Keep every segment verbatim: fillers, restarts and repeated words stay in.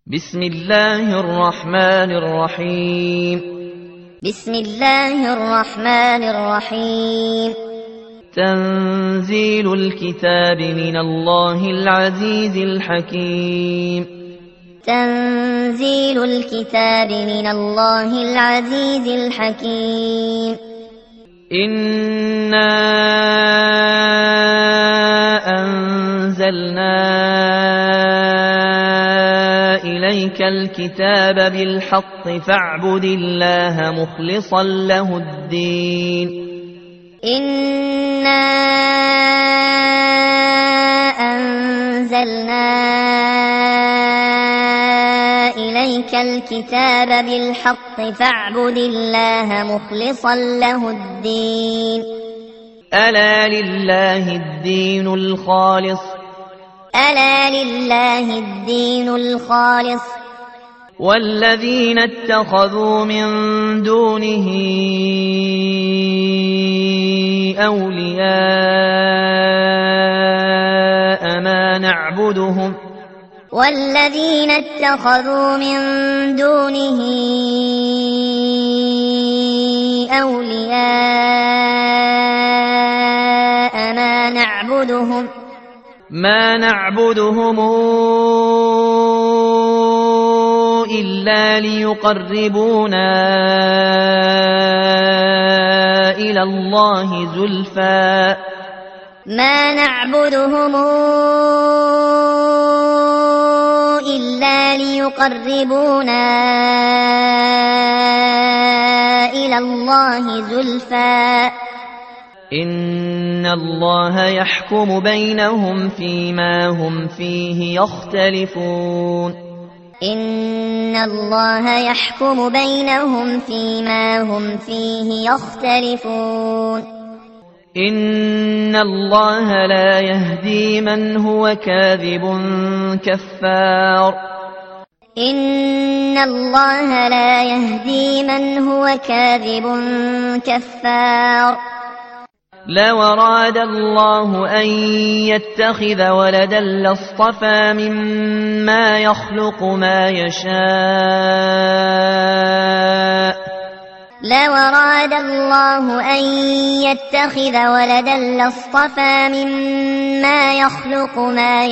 بسم الله الرحمن الرحيم بسم الله الرحمن الرحيم تنزيل الكتاب من الله العزيز الحكيم تنزيل الكتاب من الله العزيز الحكيم إنا أنزلنا إليك الكتاب بالحق فاعبد الله مخلصا له الدين إنا أنزلنا إليك الكتاب بالحق فاعبد الله مخلصا له الدين ألا لله الدين الخالص ألا لله الدين الخالص والذين اتخذوا من دونه أولياء ما نعبدهم والذين اتخذوا من دونه أولياء ما نعبدهم ما نعبدهم إلا ليقربونا إلى الله زلفى ما نعبدهم إلا ليقربونا إلى الله زلفى إن الله يحكم بينهم فيما هم فيه يختلفون إن الله يحكم بينهم فيما هم فيه يختلفون إن الله لا يهدي من هو كاذب كفار إن الله لا يهدي من هو كاذب كفار لو أراد الله أن يتخذ ولدا لاصطفى مما يخلق ما يشاء لو أراد الله أن يتخذ ولدا لاصطفى مما يخلق ما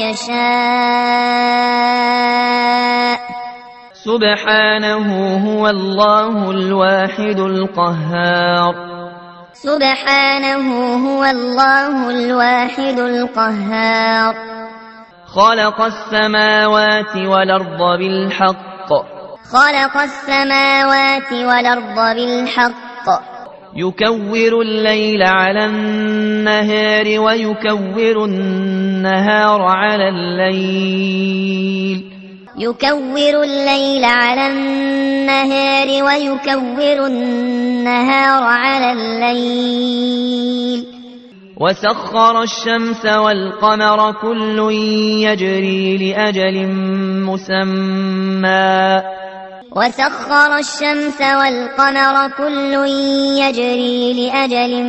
يشاء سبحانه هو الله الواحد القهار سبحانه هو الله الواحد القهار خلق السماوات والأرض بالحق خلق السماوات والأرض بالحق يكور الليل على النهار ويكور النهار على الليل يكور الليل على النهار ويكور النهار على الليل وسخر الشمس والقمر كل يجري لأجل مسمى وسخر الشمس والقمر كل يجري لأجل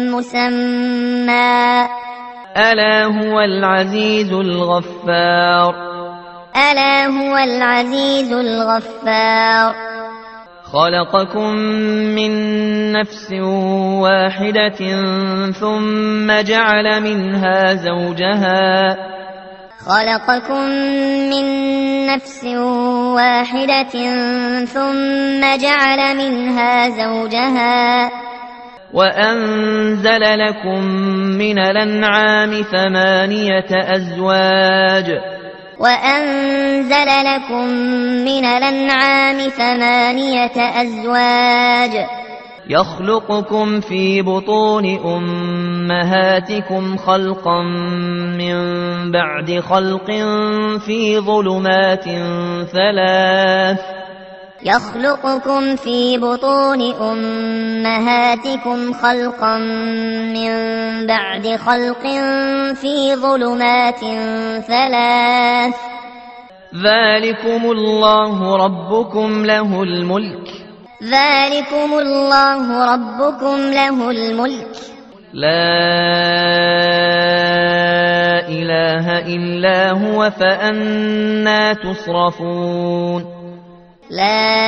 مسمى ألا هو العزيز الغفار ألا هو العزيز الغفار خلقكم من نفس واحدة ثم جعل منها زوجها خلقكم من نفس واحدة ثم جعل منها زوجها وأنزل لكم من الأنعام ثمانية أزواج وأنزل لكم من الأنعام ثمانية أزواج يخلقكم في بطون أمهاتكم خلقا من بعد خلق في ظلمات ثلاث يخلقكم في بطون أمهاتكم خلقا من بعد خلق في ظلمات ثلاث ذلكم الله ربكم له الملك ذلكم الله ربكم له الملك لا إله إلا هو فأنى تصرفون لا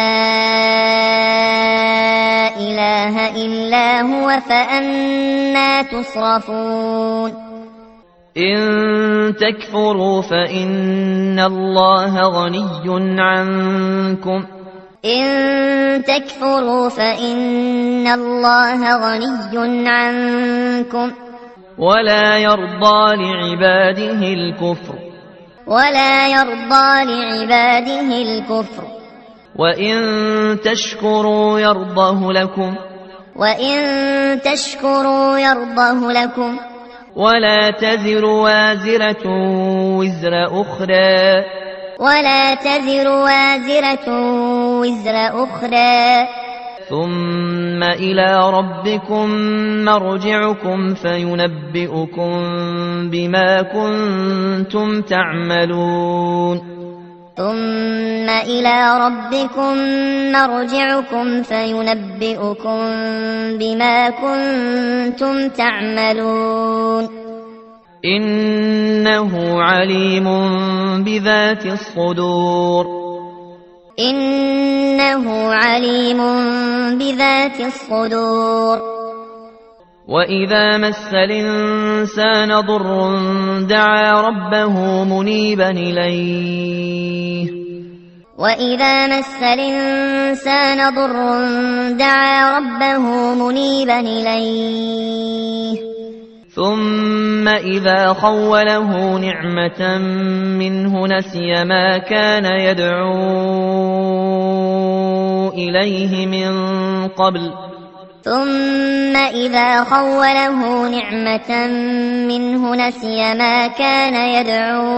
إله إلا هو فأنى تصرفون إن تكفروا فإن الله غني عنكم إن تكفروا فإن الله غني عنكم ولا يرضى لعباده الكفر ولا يرضى لعباده الكفر وإن تشكروا يرضه لكم وإن تشكروا يرضه لكم ولا تزر وازرة وزر أخرى ولا تزر وازرة وزر أخرى ثم إلى ربكم مرجعكم فينبئكم بما كنتم تعملون ثم إلى ربكم مرجعكم فينبئكم بما كنتم تعملون إنه عليم بذات الصدور إنه عليم بذات الصدور وإذا مس الإنسان ضر دعا ربه منيبا إليه وإذا مس الإنسان ضر دعا ربه منيبا إليه ثم إذا خوله نعمة منه نسي ما كان يدعو إليه من قبل ثم إذا خوله نعمة منه نسي ما كان يدعو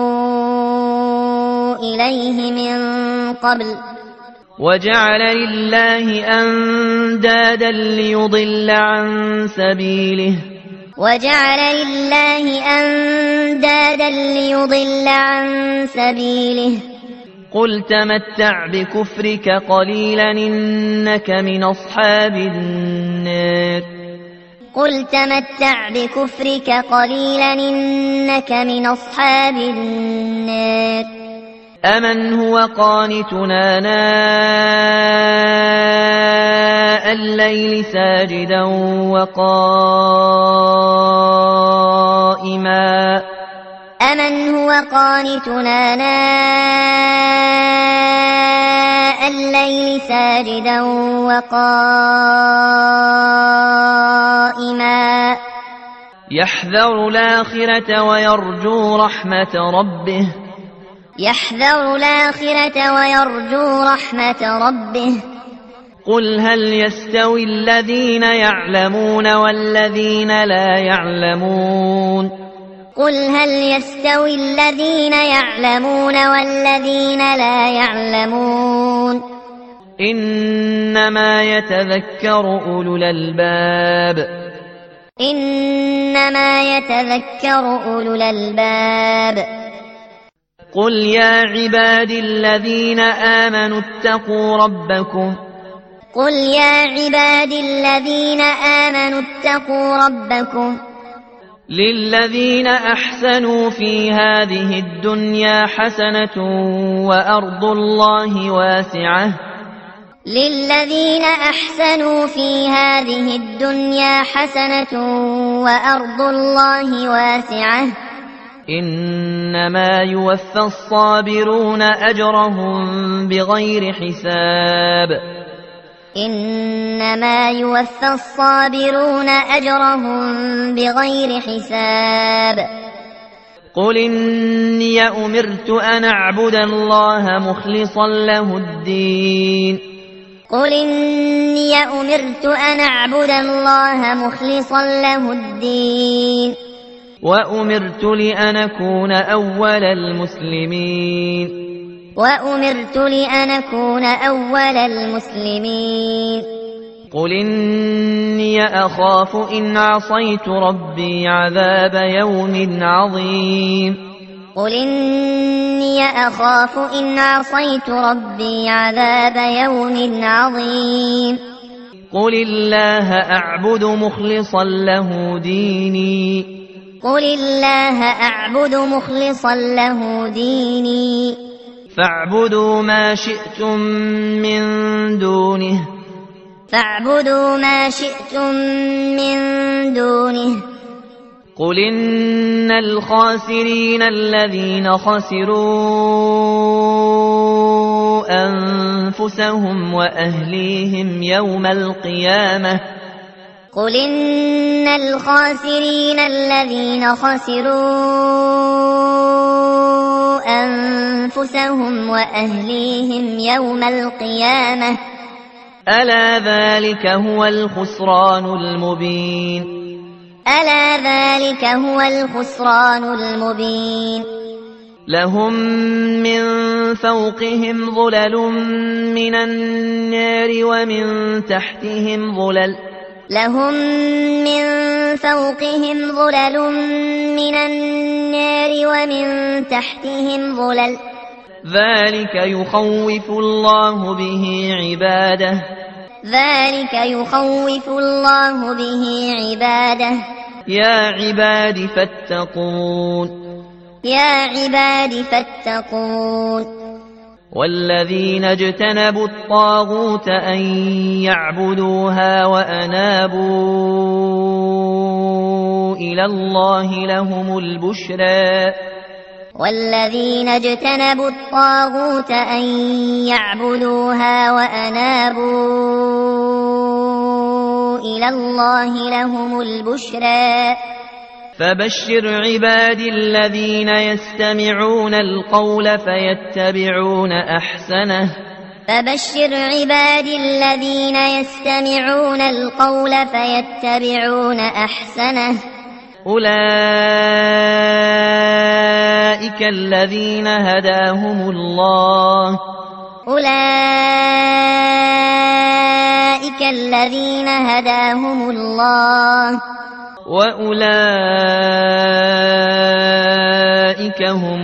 إليه من قبل وجعل لله أندادا ليضل عن سبيله وجعل لله أندادا ليضل عن سبيله قل تمتع بكفرك قليلا إنك من أصحاب النار قل تمتع بكفرك قليلا إنك من أصحاب النار أمن هو قانتنا آناء الليل ساجدا وقائما أمن هو قانتنا آناء الليل ساجدا وقائما يحذر الآخرة ويرجو رحمة ربه يحذر الآخرة ويرجو رحمة ربه قل هل يستوي الذين يعلمون والذين لا يعلمون قل هل يستوي الذين يعلمون والذين لا يعلمون إنما يتذكر أولو الألباب إنما يتذكر أولو الألباب قل يا عبادي الذين آمنوا اتقوا ربكم قل يا عبادي الذين آمنوا اتقوا ربكم للذين أحسنوا في هذه الدنيا حسنة وأرض الله واسعة للذين أحسنوا في هذه الدنيا حسنة وأرض الله واسعة إنما يوفى الصابرون أجرهم بغير حساب إنما يوفى الصابرون أجرهم بغير حساب قل إني أمرت أن أعبد الله مخلصا له الدين قل إني أمرت أن أعبد الله مخلصا له الدين وأمرت لأن أكون أول المسلمين وأمرت لأن أكون أول المسلمين قل إني أخاف إن عصيت ربي عذاب يوم عظيم قل إني أخاف إن عصيت ربي عذاب يوم عظيم قل الله أعبد مخلصا له ديني قل الله أعبد مخلصا له ديني فاعبدوا ما شئتم من دونه فاعبدوا ما شئتم من دونه قل إن الخاسرين الذين خسروا أنفسهم وأهليهم يوم القيامة قل إن الخاسرين الذين خسروا أنفسهم وأهليهم يوم القيامة ألا ذلك هو الخسران المبين ألا ذلك هو الخسران المبين لهم من فوقهم ظلل من النار ومن تحتهم ظلل لهم من فوقهم ظلل من النار ومن تحتهم ظلل ذلك يخوف الله به عباده ذلك يخوف الله به عباده يا عباد فاتقون يا عباد فاتقون والذين اجتنبوا الطاغوت أن يعبدوها وأنابوا إلى الله لهم البشرى والذين اجتنبوا الطاغوت أن يعبدوها وأنابوا إلى الله لهم البشرى فبشر عبادي الذين يستمعون القول فيتبعون أحسنه فبشر عبادي الذين يستمعون القول فيتبعون أحسنه أولئك الذين هداهم الله أولئك الذين هداهم الله وأولئك هم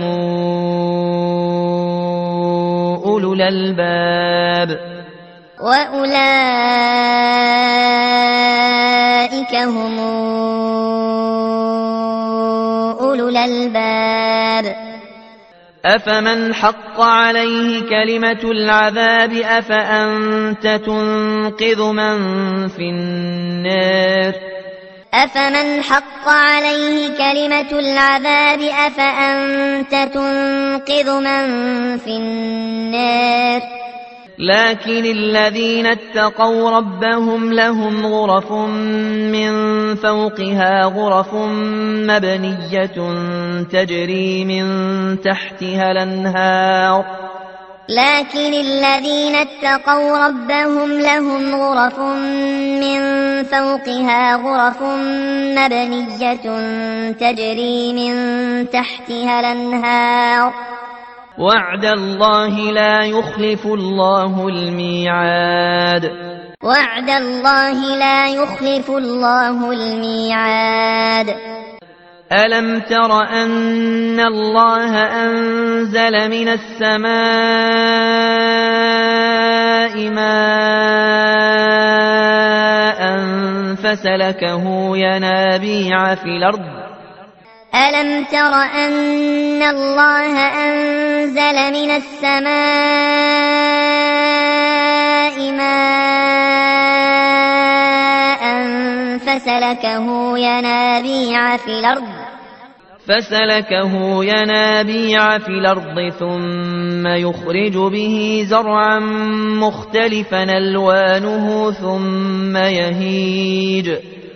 أولو الألباب وأولئك هم أولو الألباب أفمن حق عليه كلمة العذاب أفأنت تنقذ من في النار أفمن حق عليه كلمة العذاب أفأنت تنقذ من في النار لكن الذين اتقوا ربهم لهم غرف من فوقها غرف مبنية تجري من تحتها الأنهار لكن الذين اتقوا ربهم لهم غرف من فوقها غرف مبنية تجري من تحتها الأنهار وعد الله لا يخلف الله الميعاد وعد الله لا يخلف الله الميعاد ألم تر أن الله أنزل من السماء ماء فسلكه ينابيع في الأرض ألم تر أن الله أنزل من السماء ماء فسلكه ينابيع في الأرض فسلكه ينابيع في الأرض ثم يخرج به زرعا مختلفا ألوانه ثم يهيج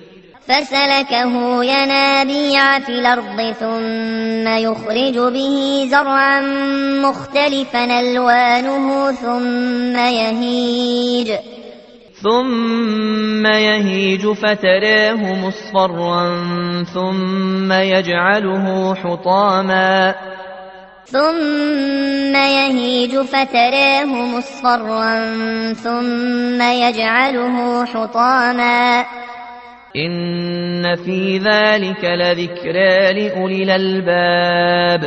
فسلكه ينابيع في الأرض ثم يخرج به زرعا مختلفا ألوانه ثم يهيج ثم يهيج فتراه مصفرا ثم يجعله حطاما ثم يهيج فتراه مصفرا ثم يجعله حطاما إن في ذلك لذكرى لأولي الألباب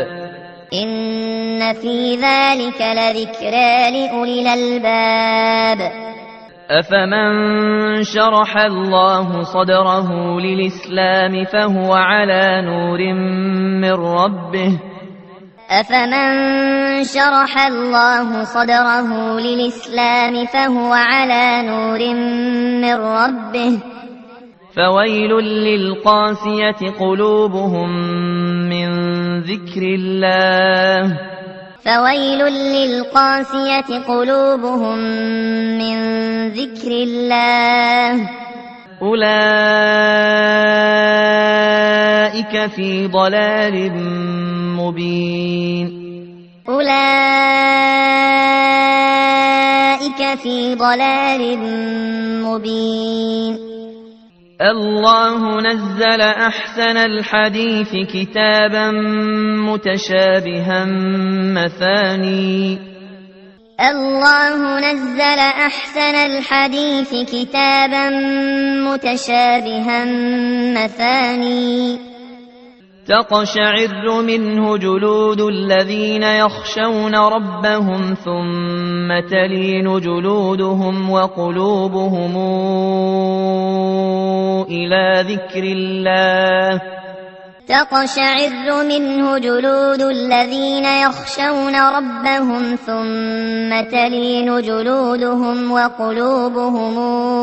إن في ذلك لذكرى لأولي الألباب أفمن شرح الله صدره للإسلام فهو على نور من ربه أفمن شرح الله صدره للإسلام فهو على نور من ربه فويل للقاسية قلوبهم من ذكر الله فويل للقاسية قلوبهم من ذكر الله أولئك في ضلال مبين أولئك في ضلال مبين الله نزل أحسن الحديث كتابا متشابها مثاني الله نزل أحسن الحديث كتابا متشابها مثاني تقشعر منه جلود الذين يخشون ربهم ثم تلين جلودهم وقلوبهم إلى ذكر الله تقشعر منه جلود الذين يخشون ربهم ثم تلين جلودهم وقلوبهم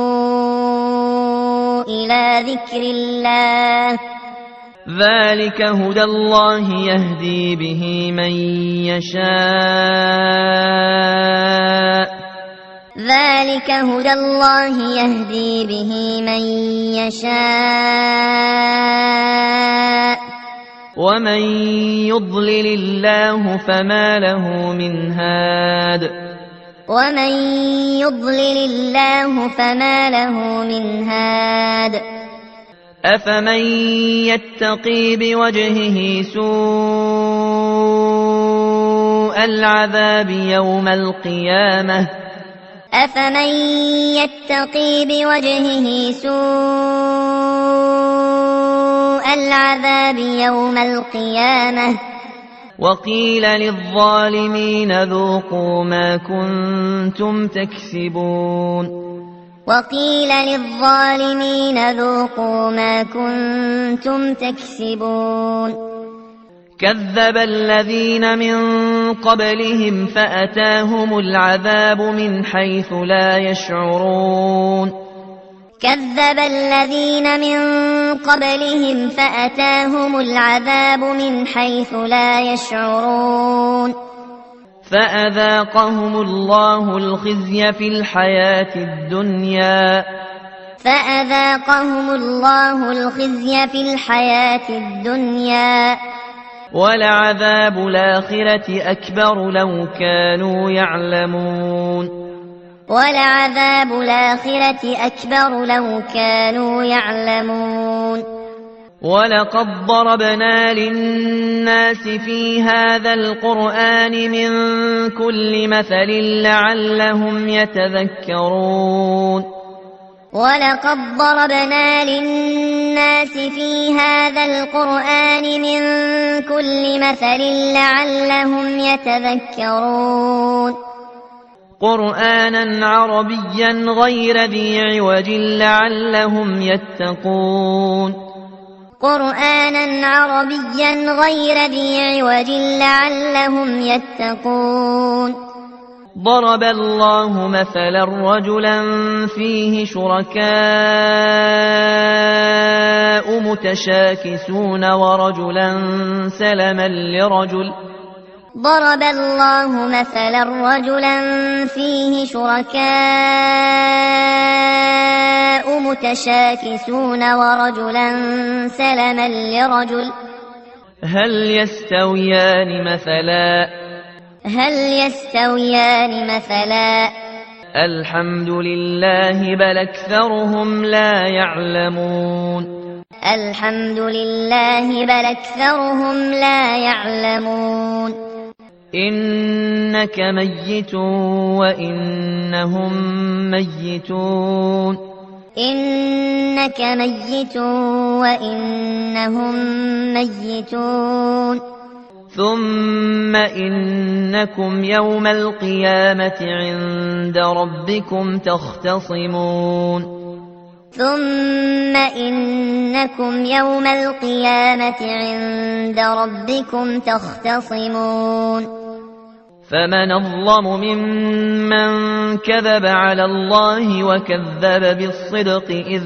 إلى ذكر الله ذلك هدى الله يهدي به من يشاء ذلك هدى الله يهدي به من يشاء ومن يضلل الله فما له من هاد ومن يضلل الله فما له من هاد أفمن يتقي بوجهه سوء العذاب يوم القيامة أفمن يتقي بوجهه سوء العذاب يوم القيامة وقيل للظالمين ذوقوا ما كنتم تكسبون وقيل للظالمين ذوقوا ما كنتم تكسبون كذب الذين من قبلهم فأتاهم العذاب من حيث لا يشعرون كذب الذين من قبلهم فأتاهم العذاب من حيث لا يشعرون فأذاقهم الله الخزي في الحياة الدنيا فأذاقهم الله الخزي في الحياة الدنيا ولعذاب الآخرة أكبر لو كانوا يعلمون ولعذاب الآخرة أكبر لو كانوا يعلمون ولقد ضربنا للناس في هذا القرآن من كل مثل لعلهم يتذكرون ولقد ضربنا للناس في هذا القرآن من كل مثل لعلهم يتذكرون قرآنا عربيا غير ذي عوج لعلهم يتقون قرآنا عربيا غير ذي عوج لعلهم يتقون ضرب الله مثلا رجلا فيه شركاء متشاكسون ورجلا سلما لرجل ضرب الله مثلا رجلا فيه شركاء متشاكسون ورجلا سلما لرجل هل يستويان مثلا هل يستويان مثلا الحمد لله بل أكثرهم لا يعلمون الحمد لله بل أكثرهم لا يعلمون إنك ميت وإنهم ميتون إنك ميت وإنهم ميتون ثم إنكم يوم القيامة عند ربكم تختصمون ثم إنكم يوم القيامة عند ربكم تختصمون فمن أظلم ممن كذب على الله وكذب بالصدق إذ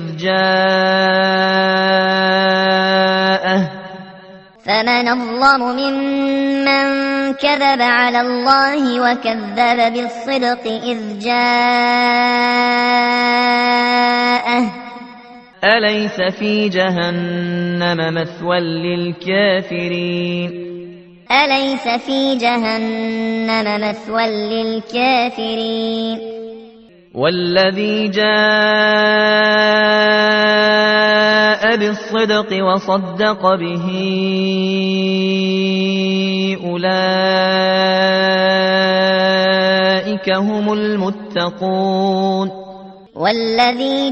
جاءه فمن أظلم ممن كذب على الله وكذب بالصدق إذ جاءه أليس في جهنم مثوى للكافرين أليس في جهنم مثوى للكافرين والذي جاء بالصدق وصدق به أولئك هم المتقون والذي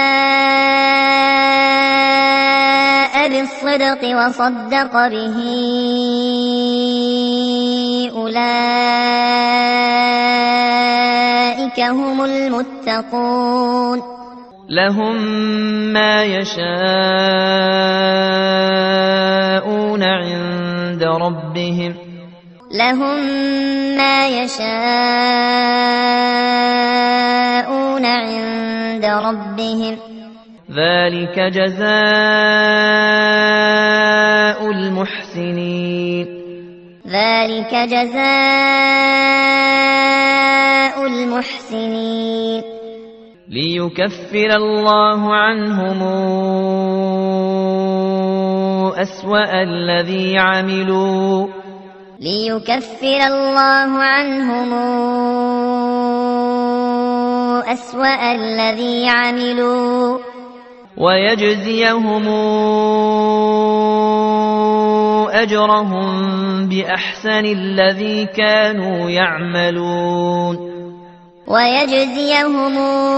جاء بالصدق وصدق به أولئك هم المتقون لهم ما يشاءون عند ربهم لهم ما يشاءون عند ربهم ذلك جزاء المحسنين ذلك جزاء المحسنين ليكفر الله عنهم أسوأ الذي عملوا ليكفر الله عنهم أسوأ الذي عملوا ويجزيهم أجرهم بأحسن الذي كانوا يعملون ويجزيهم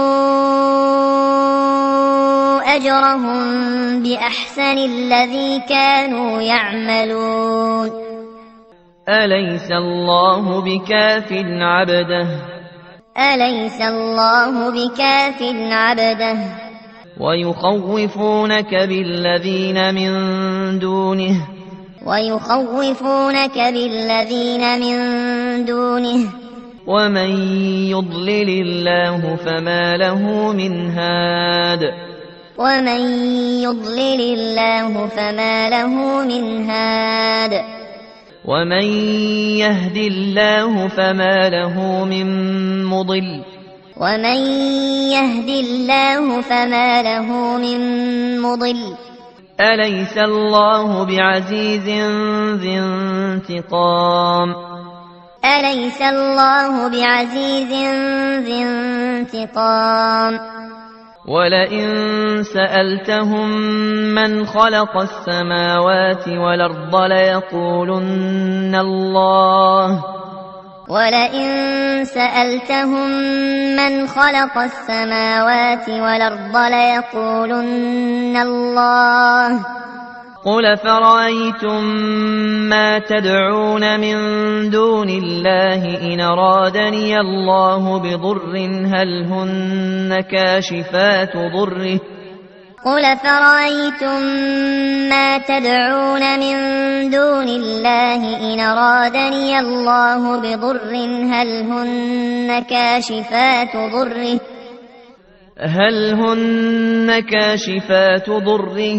أجرهم بأحسن الذي كانوا يعملون أليس الله بكاف عبده أليس الله بكاف عبده ويخوفونك بالذين من دونه ويخوفونك بالذين من دونه ومن يضلل الله فما له من هاد ومن يضلل الله فما له من هاد ومن يهد الله فما له من مضل ومن يهد الله فما له من مضل أليس الله بعزيز ذي انتقام أليس الله بعزيز ذي انتقام ولئن سألتهم من خلق السماوات والأرض ليقولن الله ولئن سألتهم من خلق السماوات والأرض ليقولن الله قل فرأيتم ما تدعون من دون الله إن أرادني الله بضر هل هن كاشفات ضره قل فرأيتم ما تدعون من دون الله إن أرادني الله بضر هل هن كاشفات ضره هل هن كاشفات ضره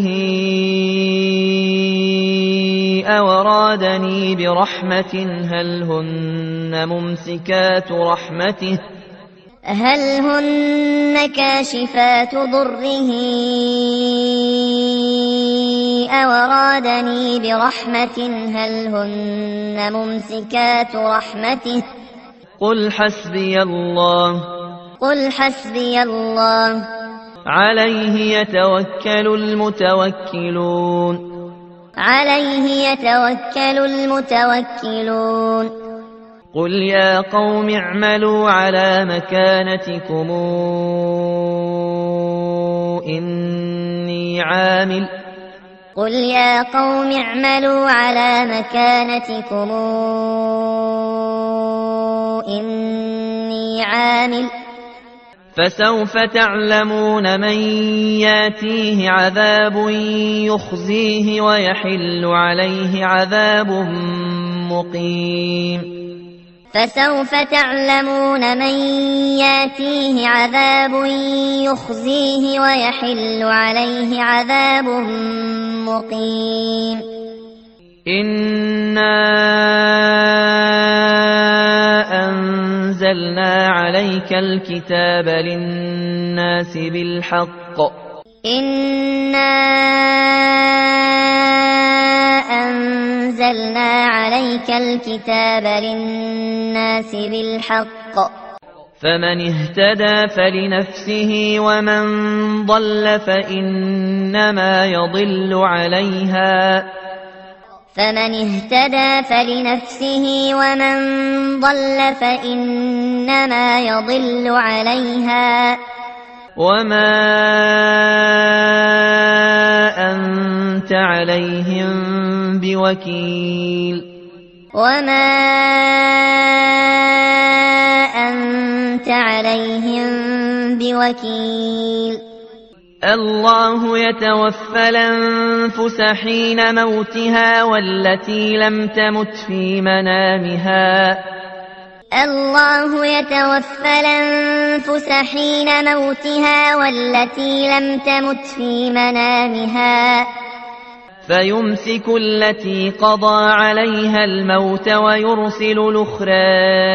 أو أرادني برحمة هل هن ممسكات رحمته هل هن كاشفات ضره أو أرادني برحمة هل هن ممسكات رحمته قل حسبي الله قل حسبي الله عليه يتوكل المتوكلون عليه يتوكل المتوكلون قل يا قوم اعملوا على مكانتكم إني عامل قل يا قوم اعملوا على مكانتكم إني عامل فسوف تعلمون من ياتيه عذاب يخزيه ويحل عليه عذاب مقيم فسوف تعلمون من ياتيه عذاب يخزيه ويحل عليه عذاب مقيم إنا أنزلنا عليك الكتاب للناس بالحق إنا أنزلنا عليك الكتاب للناس بالحق فمن اهتدى فلنفسه ومن ضل فإنما يضل عليها فمن اهتدى فلنفسه ومن ضل فإنما يضل عليها وما أنت عليهم بوكيل وما أنت عليهم بوكيل الله يتوفى الأنفس حين موتها والتي لم تمت في منامها الله يتوفى الأنفس حين موتها والتي لم تمت في منامها فيمسك التي قضى عليها الموت ويرسل الأخرى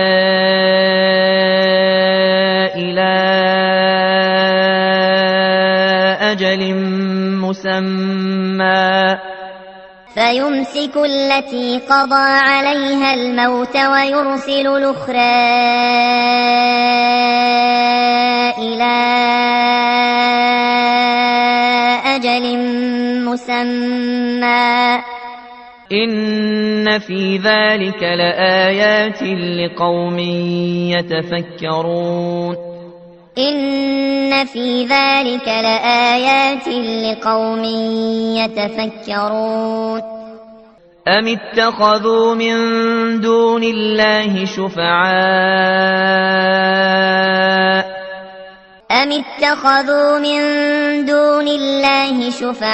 إلى أجل مسمى فيمسك التي قضى عليها الموت ويرسل الأخرى إلى أجل مسمى إن في ذلك لآيات لقوم يتفكرون إن في ذلك لآيات لقوم يتفكرون أم اتخذوا من دون الله شفعاء أم اتخذوا من دون الله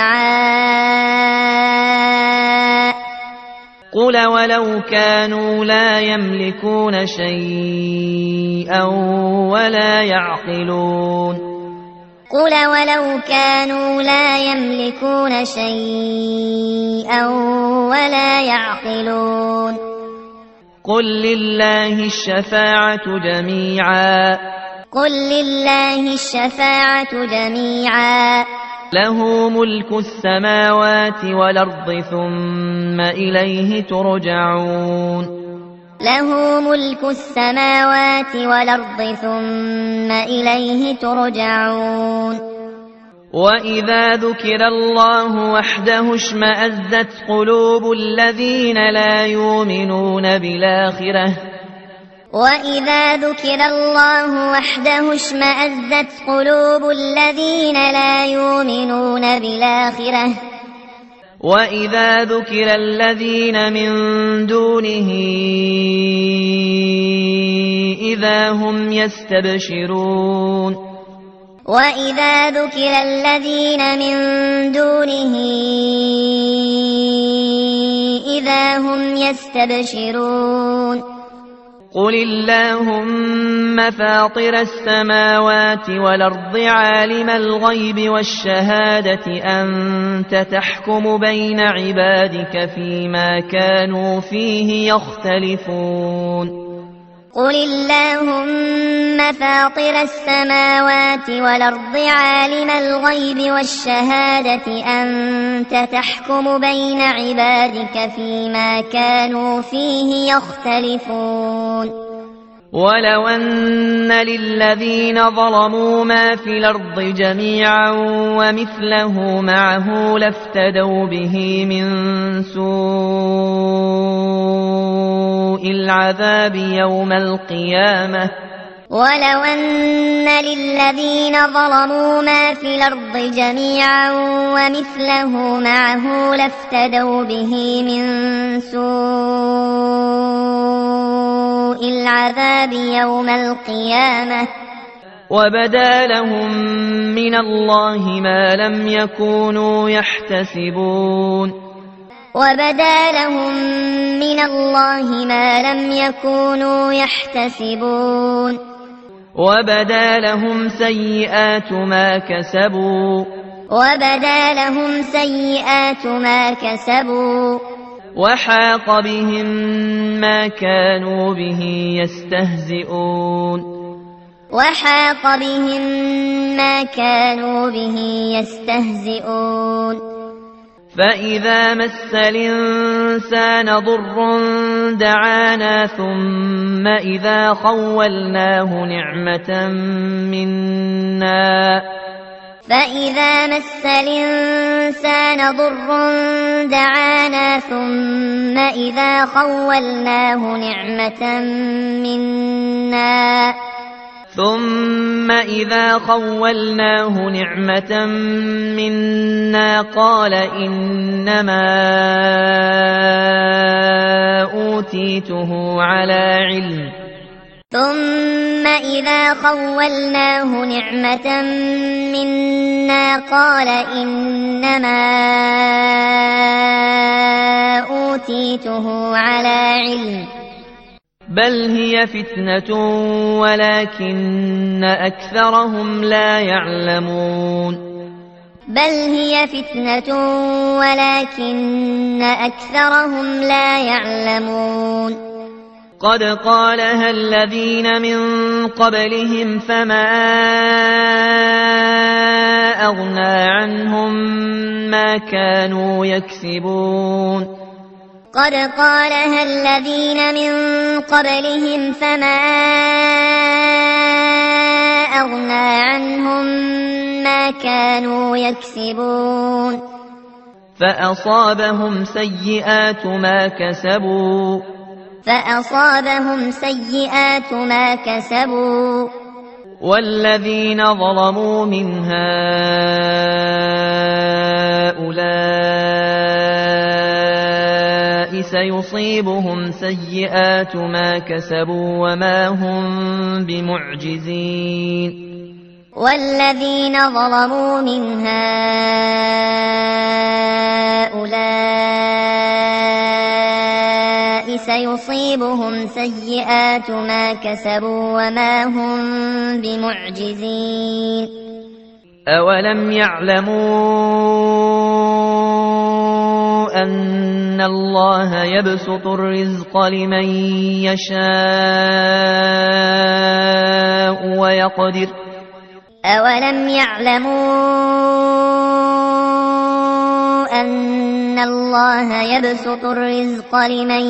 شفعاء قل ولو كانوا لا يملكون شيئا ولا يعقلون قل ولو كانوا لا يملكون شيئا ولا يعقلون قل لله الشفاعة جميعا قل لله الشفاعة جميعا له ملك السماوات والأرض ثم إليه ترجعون له ملك السماوات والأرض ثم إليه ترجعون وإذا ذكر الله وحده اشمأزت قلوب الذين لا يؤمنون بالآخرة وإذا ذكر الله وحده اشمأزت قلوب الذين لا يؤمنون بالآخرة وإذا ذكر الذين من دونه إذا هم يستبشرون وإذا ذكر الذين من دونه إذا هم يستبشرون قل اللهم فاطر السماوات والأرض عالم الغيب والشهادة أنت تحكم بين عبادك فيما كانوا فيه يختلفون قل اللهم فاطر السماوات والأرض عالم الغيب والشهادة أنت تحكم بين عبادك فيما كانوا فيه يختلفون ولو أن للذين ظلموا ما في الأرض جميعا ومثله معه لافتدوا به من سوء العذاب يوم القيامة ولو أن للذين ظلموا ما في الأرض جميعا ومثله معه لافتدوا به من سوء العذاب يوم القيامة وبدا لهم من الله ما لم يكونوا يحتسبون وبدا لهم من الله ما لم يكونوا يحتسبون وبدا لهم سيئات ما كسبوا وبدا لهم سيئات ما كسبوا وحاق بهم ما كانوا به يستهزئون وحاق بهم ما كانوا به يستهزئون فإذا مس الإنسان ضر دعانا ثم إذا خولناه نعمة منا فإذا مس الإنسان ضر دعانا ثم إذا خولناه نعمة منا ثم إذا خولناه نعمة منا قال إنما أوتيته على علم ثم إذا خولناه نعمة منا قال إنما أوتيته على علم بل هي فتنة ولكن أكثرهم لا يعلمون بل هي فتنة ولكن أكثرهم لا يعلمون قد قالها الذين من قبلهم فما أغنى عنهم ما كانوا يكسبون قد قالها الذين من قبلهم فما أغنى عنهم ما كانوا يكسبون فأصابهم سيئات ما كسبوا فأصابهم سيئات ما كسبوا والذين ظلموا من هؤلاء سيصيبهم سيئات ما كسبوا وما هم بمعجزين والذين ظلموا من هؤلاء سيصيبهم سيئات ما كسبوا وما هم بمعجزين أولم يعلموا أن الله يبسط الرزق لمن يشاء ويقدر أولم يعلموا أن الله يبسط الرزق لمن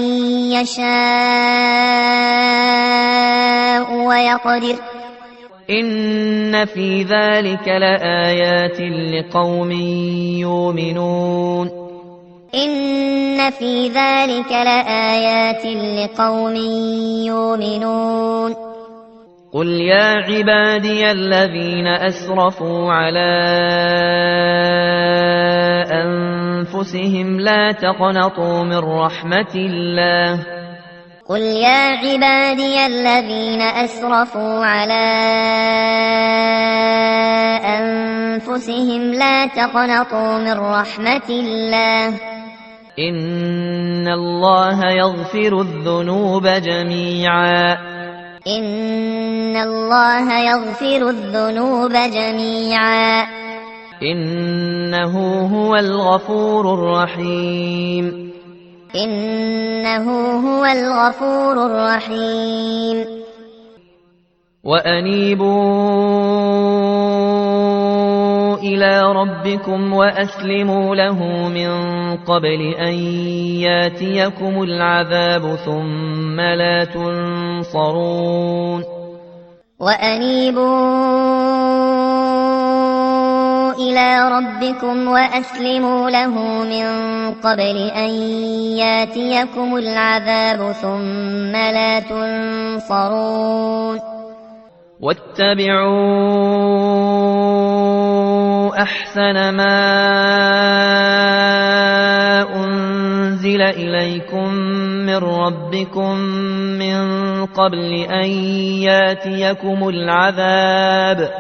يشاء ويقدر إن في ذلك لآيات لقوم يؤمنون إن في ذلك لآيات لقوم يؤمنون قل يا عبادي الذين أسرفوا على أنفسهم لا تقنطوا من رحمة الله قل يا عبادي الذين أسرفوا على أنفسهم لا تقنطوا من رحمة الله إن الله يغفر الذنوب جميعا إن الله يغفر الذنوب جميعا إنه هو الغفور الرحيم إنه هو الغفور الرحيم وأنيبوا إلى ربكم وأسلموا له من قبل أن ياتيكم العذاب ثم لا تنصرون وأنيبوا إلى ربكم وأسلموا له من قبل أن ياتيكم العذاب ثم لا تنصرون واتبعوا أحسن ما أنزل إليكم من ربكم من قبل أن ياتيكم العذاب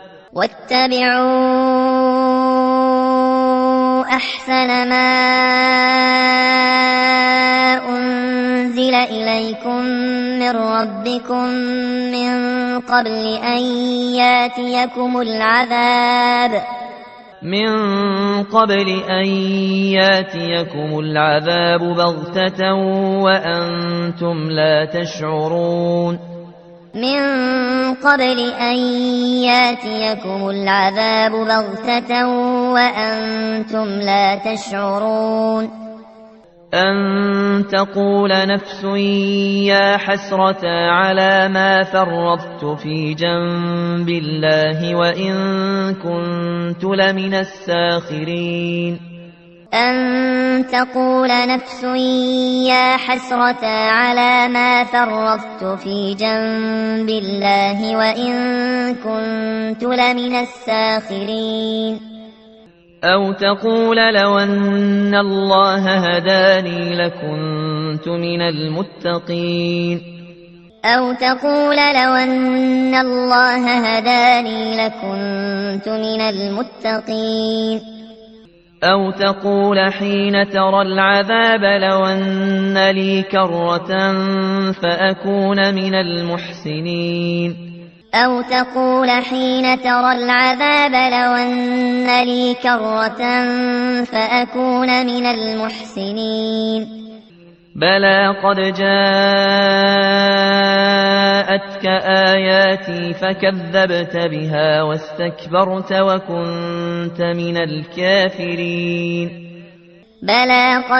واتبعوا أحسن ما أنزل إليكم من ربكم من قبل أن ياتيكم العذاب من قبل أن ياتيكم العذاب بغتة وأنتم لا تشعرون من قبل أن ياتيكم العذاب بغتة وأنتم لا تشعرون أن تقول نفس يا حسرة على ما فرطت في جنب الله وإن كنت لمن الساخرين أن تقول نفس يا حسرة على ما فرطت في جنب الله وإن كنت لمن الساخرين أو تقول لو أن الله هداني لكنت من المتقين أو تقول لو أن الله هداني لكنت من المتقين أو تقول حين ترى العذاب لو أن لي كرة فأكون من المحسنين أو تقول حين ترى العذاب لو أن لي كرة فأكون من المحسنين بلى قد جاءتك آياتي فكذبت بها واستكبرت وكنت من الكافرين بلى قد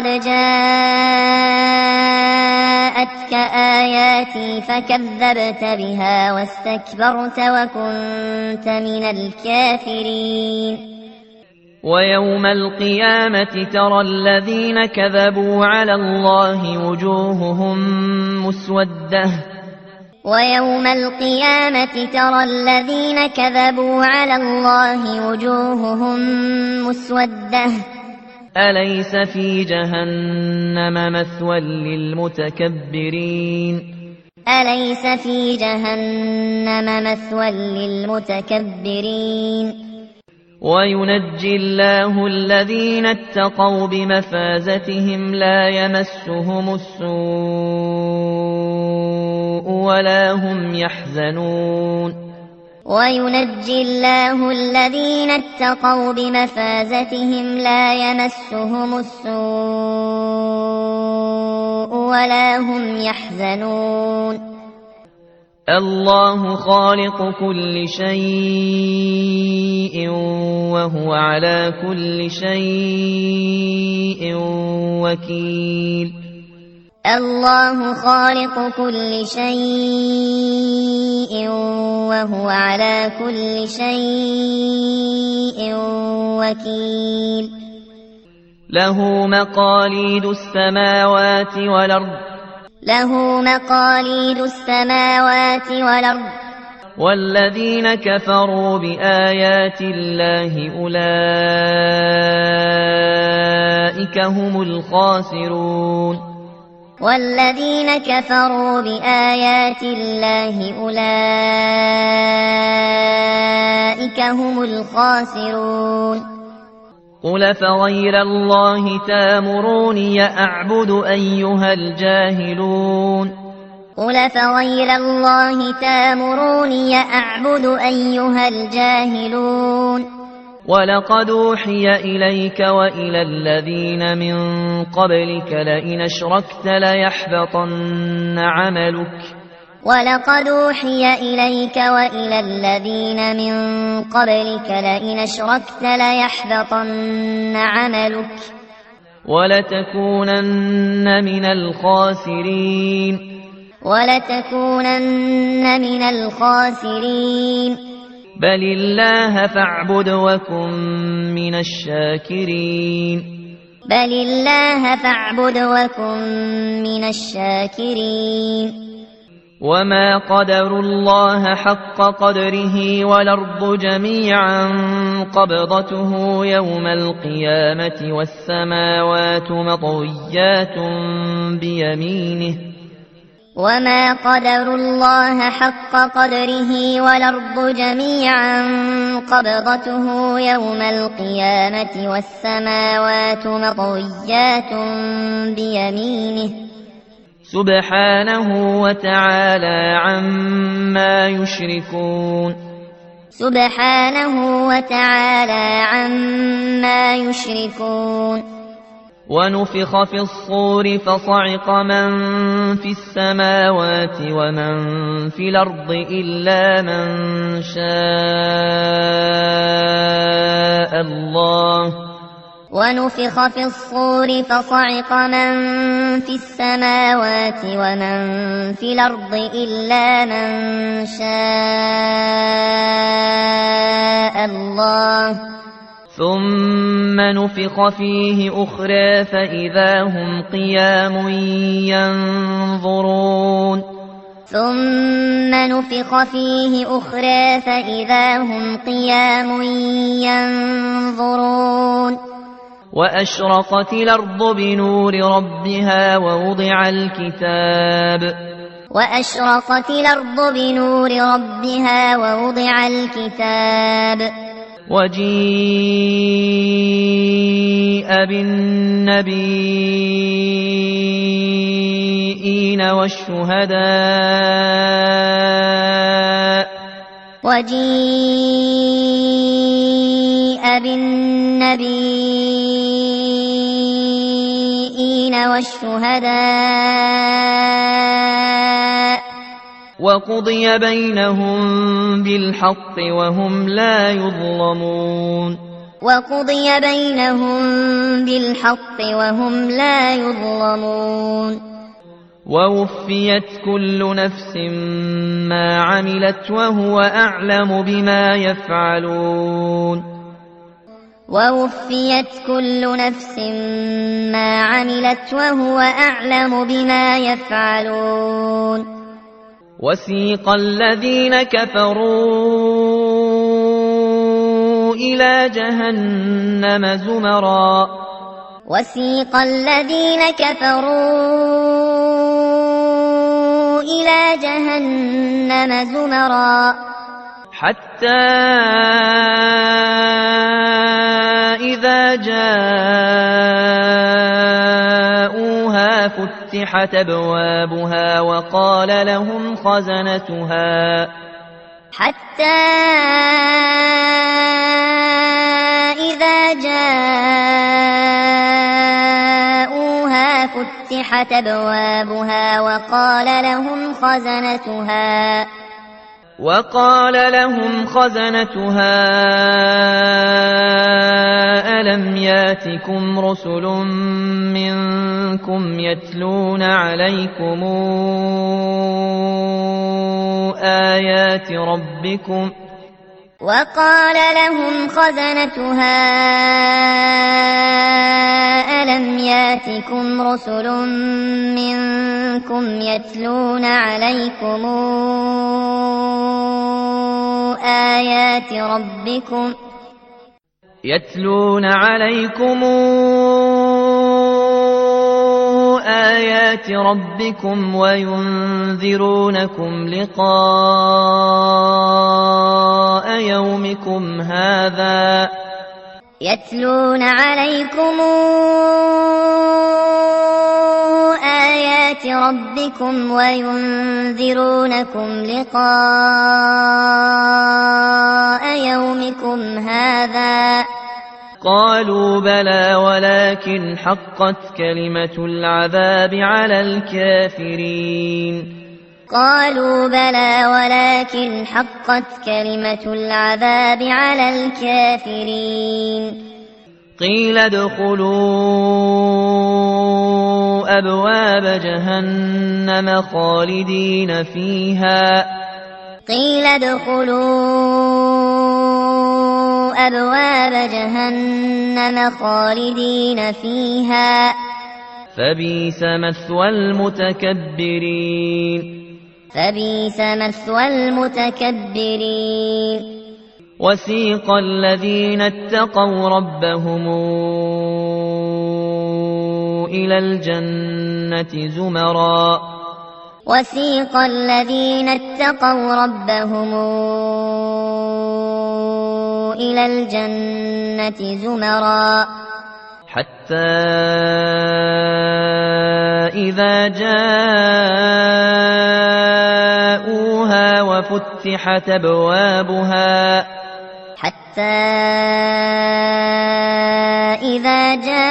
جاءتك آياتي فكذبت بها واستكبرت وكنت من الكافرين ويوم القيامة ترى الذين كذبوا على الله وجوههم مسودة ويوم القيامة ترى الذين كذبوا على الله وجوههم مسودة أليس في جهنم مثوى للمتكبرين أليس في جهنم مثوى للمتكبرين وينجي الله الذين اتقوا بمفازتهم لا يمسهم السوء ولا هم يحزنون وينجي الله الذين اتقوا بمفازتهم لا يمسهم السوء ولا هم يحزنون الله خالق كل شيء وهو على كل شيء وكيل الله خالق كل شيء وهو على كل شيء وكيل له مقاليد السماوات والأرض له مقاليد السماوات والأرض والذين كفروا بآيات الله أولئك هم الخاسرون والذين كفروا بآيات الله أولئك هم الخاسرون قل فغير الله تامروني أعبد أيها الجاهلون قل فغير الله تامروني أعبد أيها الجاهلون ولقد أوحي إليك وإلى الذين من قبلك لئن أشركت ليحبطن عملك ولقد أوحي إليك وإلى الذين من قبلك لئن أشركت ليحبطن عملك ولتكونن من الخاسرين ولتكونن من الخاسرين بل الله فاعبد وكن من الشاكرين بل الله فاعبد وكن من الشاكرين وما قدروا الله حق قدره والأرض جميعا قبضته يوم القيامة والسماوات مطويات بيمينه وما قدروا الله حق قدره والأرض جميعا قبضته يوم القيامة والسماوات مطويات بيمينه سبحانه وتعالى عما يشركون سبحانه وتعالى عما يشركون ونفخ في الصور فصعق من في السماوات ومن في الأرض إلا من شاء الله ونفخ في الصور فصعق من في السماوات ومن في الأرض إلا من شاء الله ثم نفخ فيه أخرى فإذا هم قيام ينظرون ثم نفخ فيه أخرى فإذا هم قيام ينظرون وأشرقت الأرض بنور ربها ووضع الكتاب وأشرقت الأرض بنور ربها ووضع الكتاب وجيء بالنبيين والشهداء وجيء بالنبيين والشهداء وقضي بينهم بالحق وهم لا يظلمون وقضي بينهم بالحق وهم لا يظلمون ووفيت كل نفس ما عملت وهو أعلم بما يفعلون ووفيت كل نفس ما عملت وهو أعلم بما يفعلون وسيق الذين كفروا إلى جهنم زمرا وسيق الذين كفروا إلى جهنم زمرا حتى إذا جاءوها فتحت أبوابها وقال لهم خزنتها حتى إذا جاءوها فتحت أبوابها وقال لهم خزنتها وقال لهم خزنتها ألم ياتكم رسل منكم يتلون عليكم آيات ربكم وقال لهم خزنتها ألم ياتكم رسل منكم يتلون عليكم آيات ربكم يتلون عليكم آيات ربكم وينذرونكم لقاء يومكم هذا يتلون عليكم آيات ربكم وينذرونكم لقاء يومكم هذا قالوا بلى ولكن حقت كلمة العذاب على الكافرين قالوا بلى ولكن حقت كلمة العذاب على الكافرين قيل ادخلوا أبواب جهنم خالدين فيها قيل ادخلوا أبواب جهنم خالدين فيها فبئس مثوى المتكبرين فبئس مثوى المتكبرين. وسيق الذين اتقوا ربهم إلى الجنة زمرا وسيق الذين اتقوا ربهم إلى الجنة زمرا حتى إذا جاءوها وفتحت أبوابها حتى إذا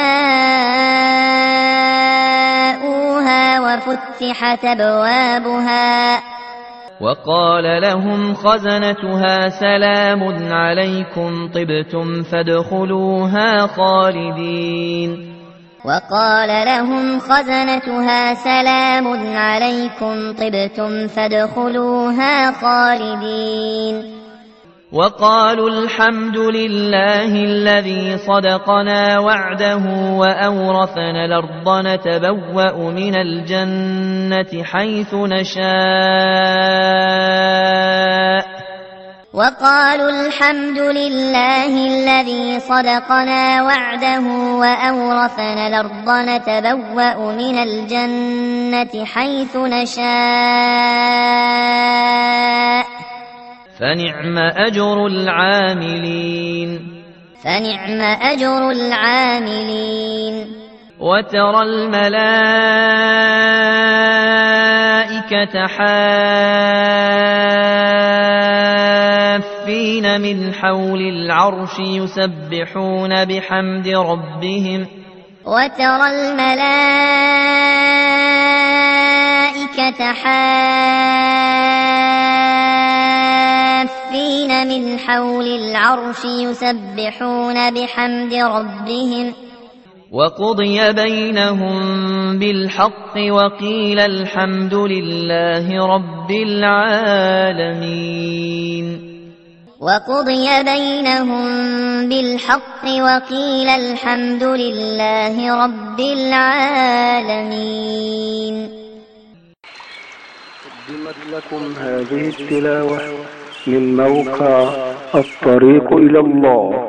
جاءوها وفتحت أبوابها وقال لهم خزنتها سلام عليكم طبتم فادخلوها خالدين وقال لهم خزنتها سلام عليكم طبتم فادخلوها خالدين وقالوا الحمد لله الذي صدقنا وعده وأورثنا الأرض نتبوأ من الجنة حيث نشاء وقالوا الحمد لله الذي صدقنا وعده وأورثنا الأرض نتبوأ من الجنة حيث نشاء فنعم أجر العاملين فنعم أجر العاملين وترى الملائكة حافين من حول العرش يسبحون بحمد ربهم وترى الملائكة حافين من حول العرش يسبحون بحمد ربهم وقضي بينهم بالحق وقيل الحمد لله رب العالمين وقضي بينهم بالحق وقيل الحمد لله رب العالمين. قدمت لكم هذه التلاوة من موقع الطريق إلى الله.